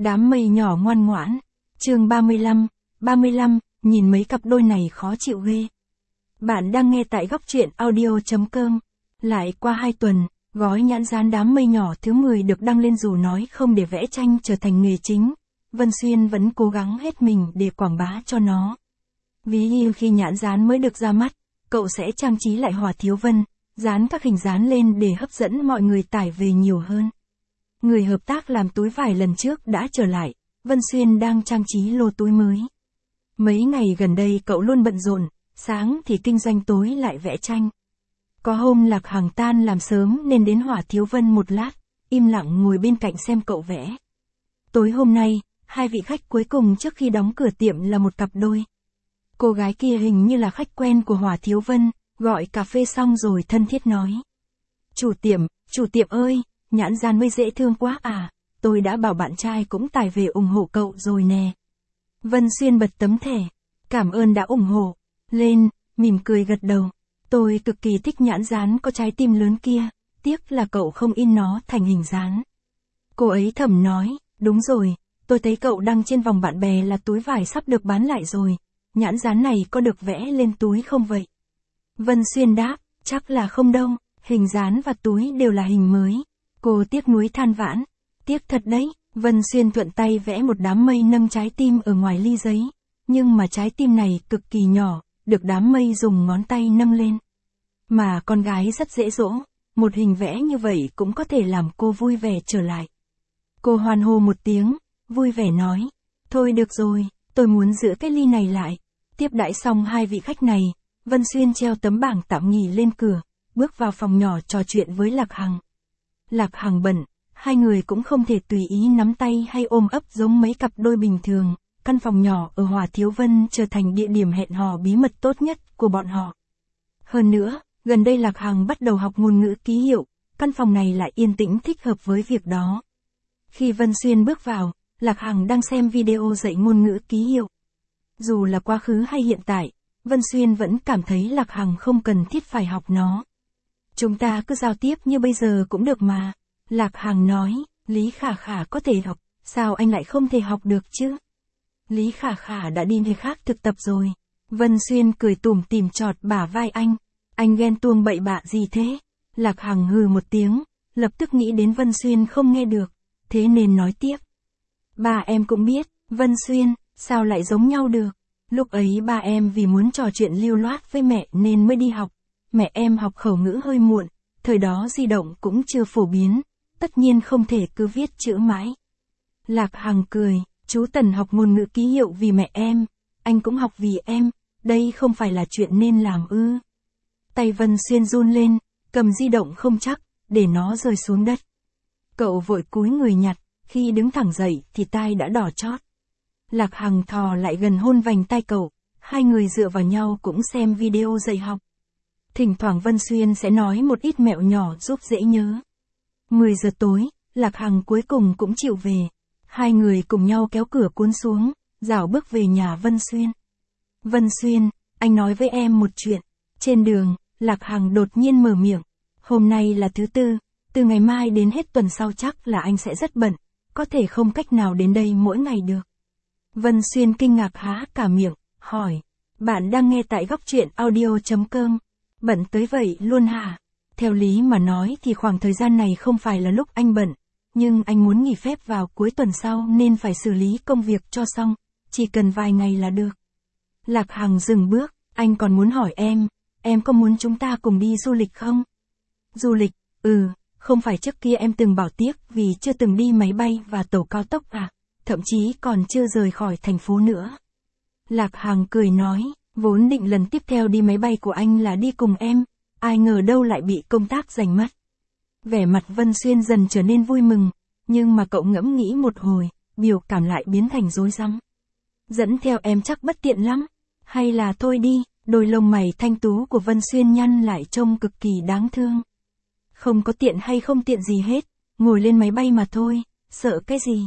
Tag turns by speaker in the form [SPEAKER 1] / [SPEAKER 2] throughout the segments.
[SPEAKER 1] Đám mây nhỏ ngoan ngoãn. Chương 35, nhìn mấy cặp đôi này khó chịu ghê. Bạn đang nghe tại góc truyện audio.com. Lại qua 2 tuần, gói nhãn dán đám mây nhỏ thứ 10 được đăng lên dù nói không để vẽ tranh trở thành nghề chính. Vân Xuyên vẫn cố gắng hết mình để quảng bá cho nó. Ví như khi nhãn dán mới được ra mắt, cậu sẽ trang trí lại Hỏa Thiếu Vân, dán các hình dán lên để hấp dẫn mọi người tải về nhiều hơn. Người hợp tác làm túi vải lần trước đã trở lại, Vân Xuyên đang trang trí lô túi mới. Mấy ngày gần đây cậu luôn bận rộn, sáng thì kinh doanh tối lại vẽ tranh. Có hôm Lạc Hằng tan làm sớm nên đến Hỏa Thiếu Vân một lát, im lặng ngồi bên cạnh xem cậu vẽ. Tối hôm nay, 2 vị khách cuối cùng trước khi đóng cửa tiệm là một cặp đôi. Cô gái kia hình như là khách quen của Hỏa Thiếu Vân, gọi cà phê xong rồi thân thiết nói. Chủ tiệm ơi, nhãn dán mới dễ thương quá à, tôi đã bảo bạn trai cũng tải về ủng hộ cậu rồi nè. Vân Xuyên bật tấm thẻ, cảm ơn đã ủng hộ, lên, mỉm cười gật đầu. Tôi cực kỳ thích nhãn dán có trái tim lớn kia, tiếc là cậu không in nó thành hình dán. Cô ấy thầm nói, đúng rồi, tôi thấy cậu đăng trên vòng bạn bè là túi vải sắp được bán lại rồi, nhãn dán này có được vẽ lên túi không vậy? Vân Xuyên đáp, chắc là không đâu, hình dán và túi đều là hình mới. Cô tiếc nuối than vãn, tiếc thật đấy. Vân Xuyên thuận tay vẽ một đám mây nâng trái tim ở ngoài ly giấy, nhưng mà trái tim này cực kỳ nhỏ, được đám mây dùng ngón tay nâng lên. Mà con gái rất dễ dỗ, một hình vẽ như vậy cũng có thể làm cô vui vẻ trở lại. Cô hoan hô một tiếng, vui vẻ nói, thôi được rồi, tôi muốn giữ cái ly này lại. Tiếp đãi xong 2 vị khách này, Vân Xuyên treo tấm bảng tạm nghỉ lên cửa, bước vào phòng nhỏ trò chuyện với Lạc Hằng. Lạc Hằng bận, 2 người cũng không thể tùy ý nắm tay hay ôm ấp giống mấy cặp đôi bình thường, căn phòng nhỏ ở Hỏa Thiếu Vân trở thành địa điểm hẹn hò bí mật tốt nhất của bọn họ. Hơn nữa, gần đây Lạc Hằng bắt đầu học ngôn ngữ ký hiệu, căn phòng này lại yên tĩnh thích hợp với việc đó. Khi Vân Xuyên bước vào, Lạc Hằng đang xem video dạy ngôn ngữ ký hiệu. Dù là quá khứ hay hiện tại, Vân Xuyên vẫn cảm thấy Lạc Hằng không cần thiết phải học nó. Chúng ta cứ giao tiếp như bây giờ cũng được mà. Lạc Hằng nói, Lý Khả Khả có thể học, sao anh lại không thể học được chứ? Lý Khả Khả đã đi nơi khác thực tập rồi. Vân Xuyên cười tủm tỉm chọt bả vai anh ghen tuông bậy bạ gì thế? Lạc Hằng hừ một tiếng, lập tức nghĩ đến Vân Xuyên không nghe được, thế nên nói tiếp. Ba em cũng biết, Vân Xuyên, sao lại giống nhau được? Lúc ấy ba em vì muốn trò chuyện lưu loát với mẹ nên mới đi học. Mẹ em học khẩu ngữ hơi muộn, thời đó di động cũng chưa phổ biến, tất nhiên không thể cứ viết chữ mãi. Lạc Hằng cười, chú Tần học ngôn ngữ ký hiệu vì mẹ em, anh cũng học vì em, đây không phải là chuyện nên làm ư? Tay Vân Xuyên run lên, cầm di động không chắc, để nó rơi xuống đất. Cậu vội cúi người nhặt, khi đứng thẳng dậy thì tai đã đỏ chót. Lạc Hằng thò lại gần hôn vành tai cậu, 2 người dựa vào nhau cũng xem video dạy học. Thỉnh thoảng Vân Xuyên sẽ nói một ít mẹo nhỏ giúp dễ nhớ. 10 giờ tối, Lạc Hằng cuối cùng cũng chịu về. 2 người cùng nhau kéo cửa cuốn xuống, rảo bước về nhà Vân Xuyên. Vân Xuyên, anh nói với em một chuyện. Trên đường, Lạc Hằng đột nhiên mở miệng. Hôm nay là thứ Tư, từ ngày mai đến hết tuần sau chắc là anh sẽ rất bận, có thể không cách nào đến đây mỗi ngày được. Vân Xuyên kinh ngạc há cả miệng, hỏi. Bạn đang nghe tại góc truyện audio.com. Bận tới vậy luôn hả? Theo lý mà nói thì khoảng thời gian này không phải là lúc anh bận, nhưng anh muốn nghỉ phép vào cuối tuần sau nên phải xử lý công việc cho xong, chỉ cần vài ngày là được. Lạc Hằng dừng bước, anh còn muốn hỏi em có muốn chúng ta cùng đi du lịch không? Du lịch, không phải trước kia em từng bảo tiếc vì chưa từng đi máy bay và tàu cao tốc à, thậm chí còn chưa rời khỏi thành phố nữa. Lạc Hằng cười nói, vốn định lần tiếp theo đi máy bay của anh là đi cùng em, ai ngờ đâu lại bị công tác giành mất. Vẻ mặt Vân Xuyên dần trở nên vui mừng, nhưng mà cậu ngẫm nghĩ một hồi, biểu cảm lại biến thành rối rắm. Dẫn theo em chắc bất tiện lắm, hay là thôi đi, đôi lông mày thanh tú của Vân Xuyên nhăn lại trông cực kỳ đáng thương. Không có tiện hay không tiện gì hết, ngồi lên máy bay mà thôi, sợ cái gì?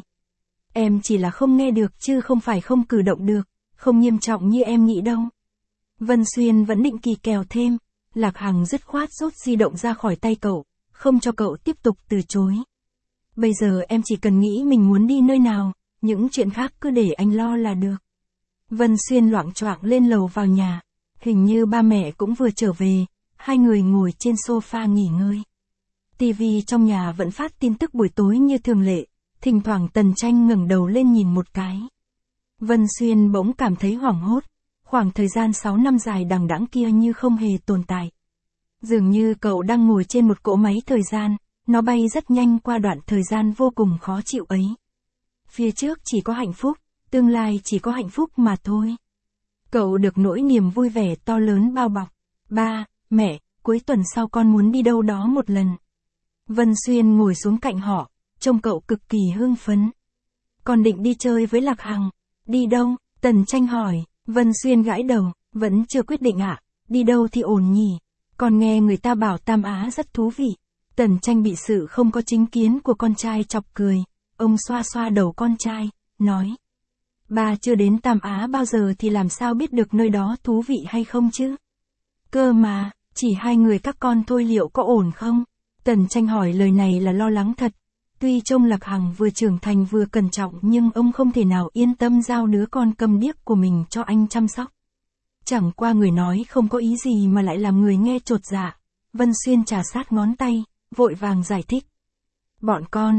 [SPEAKER 1] Em chỉ là không nghe được chứ không phải không cử động được, không nghiêm trọng như em nghĩ đâu. Vân Xuyên vẫn định kỳ kèo thêm, Lạc Hằng dứt khoát rút di động ra khỏi tay cậu, không cho cậu tiếp tục từ chối. Bây giờ em chỉ cần nghĩ mình muốn đi nơi nào, những chuyện khác cứ để anh lo là được. Vân Xuyên loạng choạng lên lầu vào nhà. Hình như ba mẹ cũng vừa trở về, hai người ngồi trên sofa nghỉ ngơi. TV trong nhà vẫn phát tin tức buổi tối như thường lệ, thỉnh thoảng Tần Tranh ngẩng đầu lên nhìn một cái. Vân Xuyên bỗng cảm thấy hoảng hốt, khoảng thời gian 6 năm dài đằng đẵng kia như không hề tồn tại. Dường như cậu đang ngồi trên một cỗ máy thời gian, nó bay rất nhanh qua đoạn thời gian vô cùng khó chịu ấy. Phía trước chỉ có hạnh phúc, tương lai chỉ có hạnh phúc mà thôi. Cậu được nỗi niềm vui vẻ to lớn bao bọc. Ba, mẹ, cuối tuần sau con muốn đi đâu đó một lần. Vân Xuyên ngồi xuống cạnh họ, trông cậu cực kỳ hưng phấn. Con định đi chơi với Lạc Hằng. Đi đâu? Tần Tranh hỏi. Vân Xuyên gãi đầu, vẫn chưa quyết định ạ. Đi đâu thì ổn nhỉ? Còn nghe người ta bảo Tam Á rất thú vị. Tần Tranh bị sự không có chính kiến của con trai chọc cười. Ông xoa xoa đầu con trai, nói. Ba chưa đến Tam Á bao giờ thì làm sao biết được nơi đó thú vị hay không chứ? Cơ mà, chỉ hai người các con thôi liệu có ổn không? Tần Tranh hỏi lời này là lo lắng thật. Tuy trông Lạc Hằng vừa trưởng thành vừa cẩn trọng nhưng ông không thể nào yên tâm giao đứa con câm điếc của mình cho anh chăm sóc. Chẳng qua người nói không có ý gì mà lại làm người nghe chột dạ. Vân Xuyên trà sát ngón tay, vội vàng giải thích. Bọn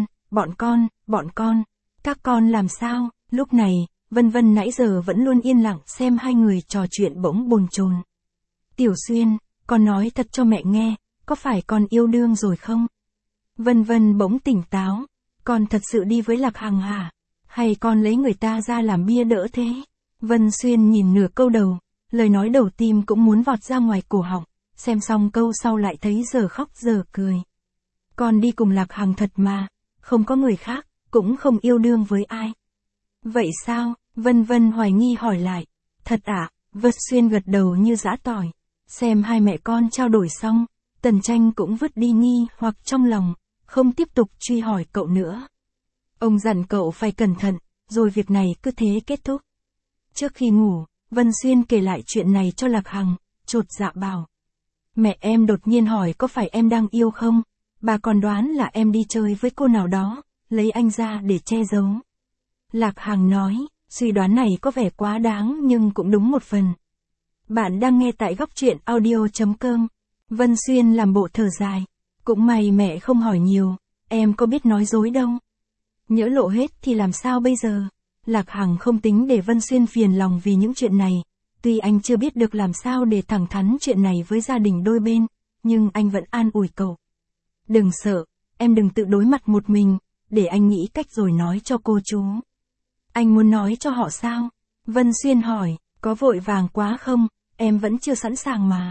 [SPEAKER 1] con, các con làm sao? Lúc này, Vân Vân nãy giờ vẫn luôn yên lặng xem hai người trò chuyện bỗng bồn chồn. Tiểu Xuyên, con nói thật cho mẹ nghe, có phải con yêu đương rồi không? Vân Vân bỗng tỉnh táo, con thật sự đi với Lạc Hằng hả? Hay con lấy người ta ra làm bia đỡ thế? Vân Xuyên nhìn nửa câu đầu, lời nói đầu tim cũng muốn vọt ra ngoài cổ họng, xem xong câu sau lại thấy giờ khóc giờ cười. Con đi cùng Lạc Hằng thật mà, không có người khác, cũng không yêu đương với ai. Vậy sao? Vân Vân hoài nghi hỏi lại. Thật ạ? Vân Xuyên gật đầu như giã tỏi. Xem hai mẹ con trao đổi xong, Tần Tranh cũng vứt đi nghi hoặc trong lòng, không tiếp tục truy hỏi cậu nữa. Ông dặn cậu phải cẩn thận, rồi việc này cứ thế kết thúc. Trước khi ngủ, Vân Xuyên kể lại chuyện này cho Lạc Hằng, chột dạ bảo. Mẹ em đột nhiên hỏi có phải em đang yêu không? Bà còn đoán là em đi chơi với cô nào đó, lấy anh ra để che giấu. Lạc Hằng nói, suy đoán này có vẻ quá đáng nhưng cũng đúng một phần. Bạn đang nghe tại góc truyện audio.com. Vân Xuyên làm bộ thở dài. Cũng may mẹ không hỏi nhiều, em có biết nói dối đâu. Nhỡ lộ hết thì làm sao bây giờ? Lạc Hằng không tính để Vân Xuyên phiền lòng vì những chuyện này. Tuy anh chưa biết được làm sao để thẳng thắn chuyện này với gia đình đôi bên, nhưng anh vẫn an ủi cậu. Đừng sợ, em đừng tự đối mặt một mình, để anh nghĩ cách rồi nói cho cô chú. Anh muốn nói cho họ sao? Vân Xuyên hỏi, có vội vàng quá không? Em vẫn chưa sẵn sàng mà.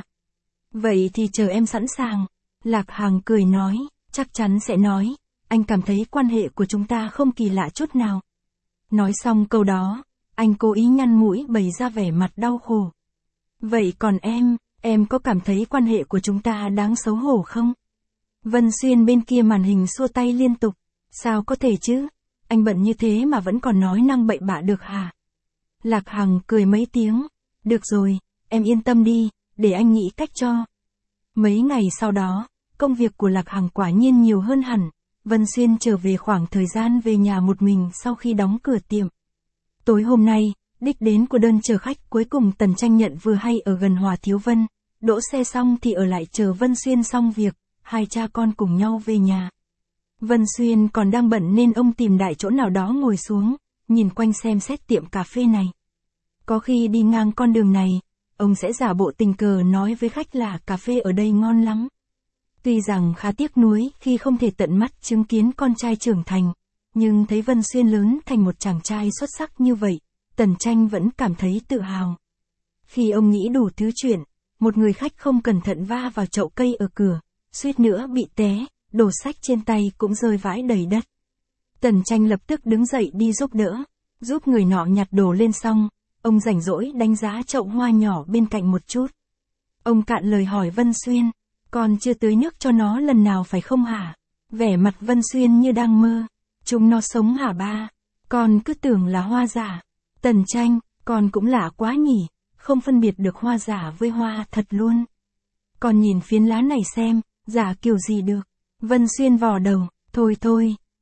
[SPEAKER 1] Vậy thì chờ em sẵn sàng. Lạc Hằng cười nói, chắc chắn sẽ nói. Anh cảm thấy quan hệ của chúng ta không kỳ lạ chút nào. Nói xong câu đó, anh cố ý nhăn mũi bày ra vẻ mặt đau khổ. Vậy còn em có cảm thấy quan hệ của chúng ta đáng xấu hổ không? Vân Xuyên bên kia màn hình xua tay liên tục. Sao có thể chứ? Anh bận như thế mà vẫn còn nói năng bậy bạ được hả? Lạc Hằng cười mấy tiếng. Được rồi, em yên tâm đi, để anh nghĩ cách cho. Mấy ngày sau đó, công việc của Lạc Hằng quả nhiên nhiều hơn hẳn. Vân Xuyên trở về khoảng thời gian về nhà một mình sau khi đóng cửa tiệm. Tối hôm nay, đích đến của đơn chở khách cuối cùng Tần Tranh nhận vừa hay ở gần Hòa Thiếu Vân. Đỗ xe xong thì ở lại chờ Vân Xuyên xong việc, hai cha con cùng nhau về nhà. Vân Xuyên còn đang bận nên ông tìm đại chỗ nào đó ngồi xuống, nhìn quanh xem xét tiệm cà phê này. Có khi đi ngang con đường này, ông sẽ giả bộ tình cờ nói với khách là cà phê ở đây ngon lắm. Tuy rằng khá tiếc nuối khi không thể tận mắt chứng kiến con trai trưởng thành, nhưng thấy Vân Xuyên lớn thành một chàng trai xuất sắc như vậy, Tần Tranh vẫn cảm thấy tự hào. Khi ông nghĩ đủ thứ chuyện, một người khách không cẩn thận va vào chậu cây ở cửa, suýt nữa bị té, đồ sách trên tay cũng rơi vãi đầy đất. Tần Tranh lập tức đứng dậy đi giúp đỡ, giúp người nọ nhặt đồ lên xong, ông rảnh rỗi đánh giá chậu hoa nhỏ bên cạnh một chút. Ông cạn lời hỏi Vân Xuyên, con chưa tưới nước cho nó lần nào phải không hả? Vẻ mặt Vân Xuyên như đang mơ. Chúng nó sống hả ba? Con cứ tưởng là hoa giả. Tần Tranh, con cũng lạ quá nhỉ, không phân biệt được hoa giả với hoa thật luôn. Con nhìn phiến lá này xem, giả kiểu gì được. Vân Xuyên vò đầu, thôi,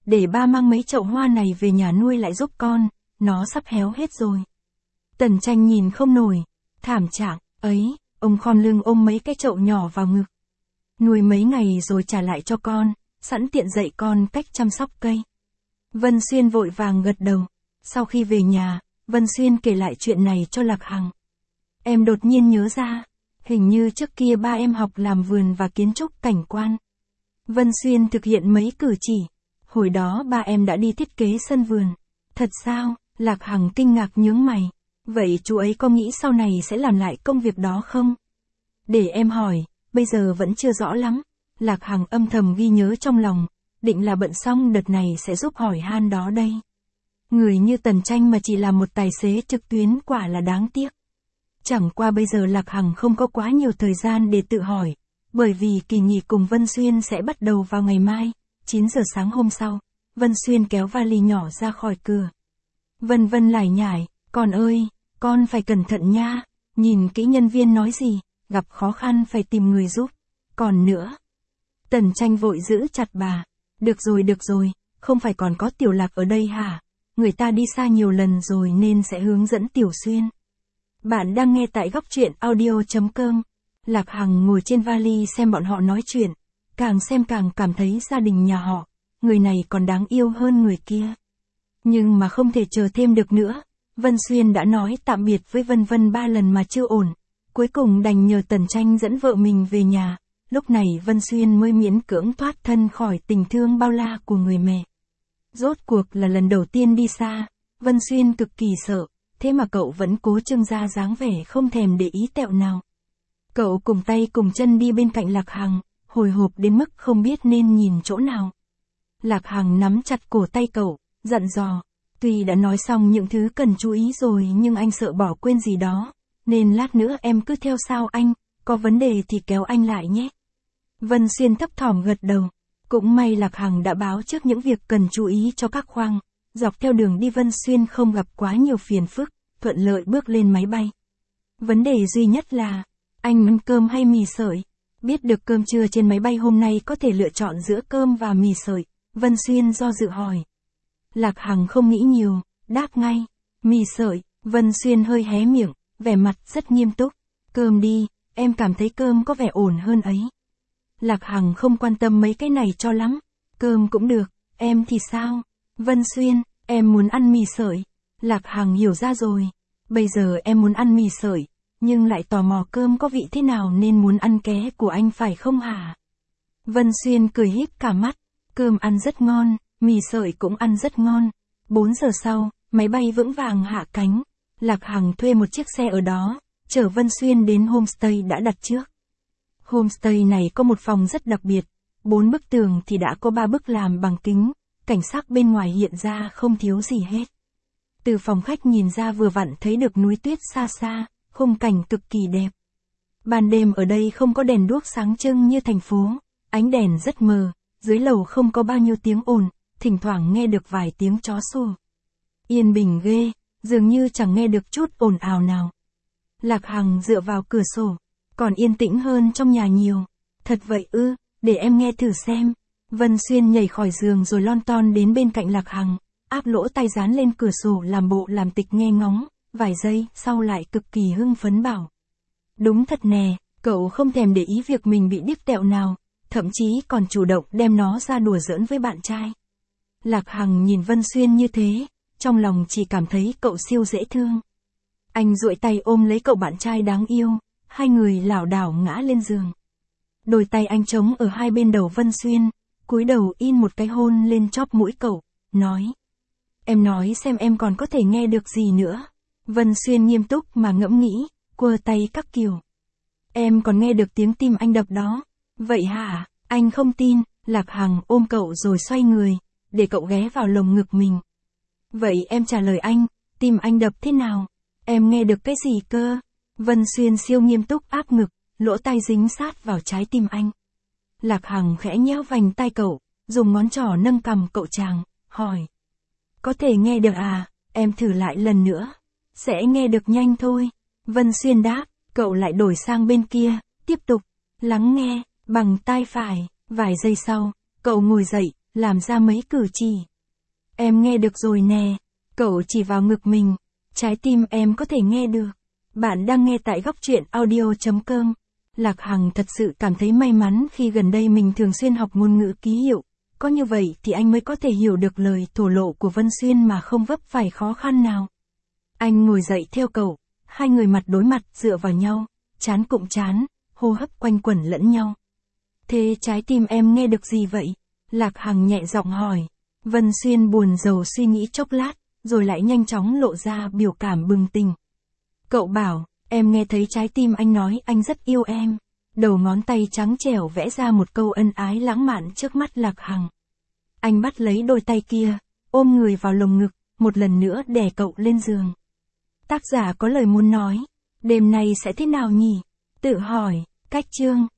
[SPEAKER 1] để ba mang mấy chậu hoa này về nhà nuôi lại giúp con, nó sắp héo hết rồi. Tần Tranh nhìn không nổi, thảm trạng, ấy, ông khom lưng ôm mấy cái chậu nhỏ vào ngực. Nuôi mấy ngày rồi trả lại cho con, sẵn tiện dạy con cách chăm sóc cây. Vân Xuyên vội vàng gật đầu. Sau khi về nhà, Vân Xuyên kể lại chuyện này cho Lạc Hằng. Em đột nhiên nhớ ra, hình như trước kia ba em học làm vườn và kiến trúc cảnh quan. Vân Xuyên thực hiện mấy cử chỉ. Hồi đó ba em đã đi thiết kế sân vườn. Thật sao? Lạc Hằng kinh ngạc nhướng mày. Vậy chú ấy có nghĩ sau này sẽ làm lại công việc đó không? Để em hỏi, bây giờ vẫn chưa rõ lắm. Lạc Hằng âm thầm ghi nhớ trong lòng, định là bận xong đợt này sẽ giúp hỏi han đó đây. Người như Tần Tranh mà chỉ là một tài xế trực tuyến quả là đáng tiếc. Chẳng qua bây giờ Lạc Hằng không có quá nhiều thời gian để tự hỏi, bởi vì kỳ nghỉ cùng Vân Xuyên sẽ bắt đầu vào ngày mai, 9 giờ sáng hôm sau. Vân Xuyên kéo vali nhỏ ra khỏi cửa. Vân Vân lải nhải, con ơi, con phải cẩn thận nha, nhìn kỹ nhân viên nói gì, gặp khó khăn phải tìm người giúp. Còn nữa, Tần Tranh vội giữ chặt bà. Được rồi, không phải còn có Tiểu Lạc ở đây hả? Người ta đi xa nhiều lần rồi nên sẽ hướng dẫn Tiểu Xuyên. Bạn đang nghe tại góc truyện audio.com. Lạc Hằng ngồi trên vali xem bọn họ nói chuyện. Càng xem càng cảm thấy gia đình nhà họ, người này còn đáng yêu hơn người kia. Nhưng mà không thể chờ thêm được nữa. Vân Xuyên đã nói tạm biệt với Vân Vân 3 lần mà chưa ổn. Cuối cùng đành nhờ Tần Tranh dẫn vợ mình về nhà. Lúc này Vân Xuyên mới miễn cưỡng thoát thân khỏi tình thương bao la của người mẹ. Rốt cuộc là lần đầu tiên đi xa, Vân Xuyên cực kỳ sợ, thế mà cậu vẫn cố trưng ra dáng vẻ không thèm để ý tẹo nào. Cậu cùng tay cùng chân đi bên cạnh Lạc Hằng, hồi hộp đến mức không biết nên nhìn chỗ nào. Lạc Hằng nắm chặt cổ tay cậu, dặn dò, tuy đã nói xong những thứ cần chú ý rồi nhưng anh sợ bỏ quên gì đó, nên lát nữa em cứ theo sau anh, có vấn đề thì kéo anh lại nhé. Vân Xuyên thấp thỏm gật đầu. Cũng may Lạc Hằng đã báo trước những việc cần chú ý cho các khoang. Dọc theo đường đi Vân Xuyên không gặp quá nhiều phiền phức, thuận lợi bước lên máy bay. Vấn đề duy nhất là, anh ăn cơm hay mì sợi? Biết được cơm trưa trên máy bay hôm nay có thể lựa chọn giữa cơm và mì sợi, Vân Xuyên do dự hỏi. Lạc Hằng không nghĩ nhiều, đáp ngay, mì sợi. Vân Xuyên hơi hé miệng, vẻ mặt rất nghiêm túc. Cơm đi, em cảm thấy cơm có vẻ ổn hơn ấy. Lạc Hằng không quan tâm mấy cái này cho lắm. Cơm cũng được, em thì sao? Vân Xuyên, em muốn ăn mì sợi. Lạc Hằng hiểu ra rồi. Bây giờ em muốn ăn mì sợi, nhưng lại tò mò cơm có vị thế nào nên muốn ăn ké của anh phải không hả? Vân Xuyên cười híp cả mắt. Cơm ăn rất ngon, mì sợi cũng ăn rất ngon. 4 giờ sau, máy bay vững vàng hạ cánh. Lạc Hằng thuê một chiếc xe ở đó, chở Vân Xuyên đến homestay đã đặt trước. Homestay này có một phòng rất đặc biệt, 4 bức tường thì đã có 3 bức làm bằng kính, cảnh sắc bên ngoài hiện ra không thiếu gì hết. Từ phòng khách nhìn ra vừa vặn thấy được núi tuyết xa xa, khung cảnh cực kỳ đẹp. Ban đêm ở đây không có đèn đuốc sáng trưng như thành phố, ánh đèn rất mờ, dưới lầu không có bao nhiêu tiếng ồn, thỉnh thoảng nghe được vài tiếng chó sủa. Yên bình ghê, dường như chẳng nghe được chút ồn ào nào. Lạc Hằng dựa vào cửa sổ, còn yên tĩnh hơn trong nhà nhiều. Thật vậy ư, để em nghe thử xem. Vân Xuyên nhảy khỏi giường rồi lon ton đến bên cạnh Lạc Hằng, áp lỗ tai dán lên cửa sổ làm bộ làm tịch nghe ngóng, vài giây sau lại cực kỳ hưng phấn bảo. Đúng thật nè, cậu không thèm để ý việc mình bị điếc tẹo nào, thậm chí còn chủ động đem nó ra đùa giỡn với bạn trai. Lạc Hằng nhìn Vân Xuyên như thế, trong lòng chỉ cảm thấy cậu siêu dễ thương. Anh duỗi tay ôm lấy cậu bạn trai đáng yêu, hai người lảo đảo ngã lên giường. Đôi tay anh trống ở hai bên đầu Vân Xuyên, cúi đầu in một cái hôn lên chóp mũi cậu, nói. Em nói xem em còn có thể nghe được gì nữa. Vân Xuyên nghiêm túc mà ngẫm nghĩ, quơ tay các kiểu. Em còn nghe được tiếng tim anh đập đó. Vậy hả? Anh không tin. Lạc Hằng ôm cậu rồi xoay người, để cậu ghé vào lồng ngực mình. Vậy em trả lời anh, tim anh đập thế nào? Em nghe được cái gì cơ? Vân Xuyên siêu nghiêm túc áp ngực, lỗ tai dính sát vào trái tim anh. Lạc Hằng khẽ nhéo vành tai cậu, dùng ngón trỏ nâng cằm cậu chàng, hỏi. Có thể nghe được à? Em thử lại lần nữa. Sẽ nghe được nhanh thôi. Vân Xuyên đáp, cậu lại đổi sang bên kia, tiếp tục lắng nghe bằng tai phải. Vài giây sau, cậu ngồi dậy, làm ra mấy cử chỉ. Em nghe được rồi nè. Cậu chỉ vào ngực mình. Trái tim em có thể nghe được. Bạn đang nghe tại góc truyện audio.com. Lạc Hằng thật sự cảm thấy may mắn khi gần đây mình thường xuyên học ngôn ngữ ký hiệu. Có như vậy thì anh mới có thể hiểu được lời thổ lộ của Vân Xuyên mà không vấp phải khó khăn nào. Anh ngồi dậy theo cậu. Hai người mặt đối mặt dựa vào nhau. Trán cụm trán, hô hấp quanh quẩn lẫn nhau. Thế trái tim em nghe được gì vậy? Lạc Hằng nhẹ giọng hỏi. Vân Xuyên buồn rầu suy nghĩ chốc lát, rồi lại nhanh chóng lộ ra biểu cảm bừng tỉnh. Cậu bảo, em nghe thấy trái tim anh nói anh rất yêu em. Đầu ngón tay trắng trẻo vẽ ra một câu ân ái lãng mạn trước mắt Lạc Hằng. Anh bắt lấy đôi tay kia, ôm người vào lồng ngực, một lần nữa đè cậu lên giường. Tác giả có lời muốn nói, đêm nay sẽ thế nào nhỉ? Tự hỏi, cách chương.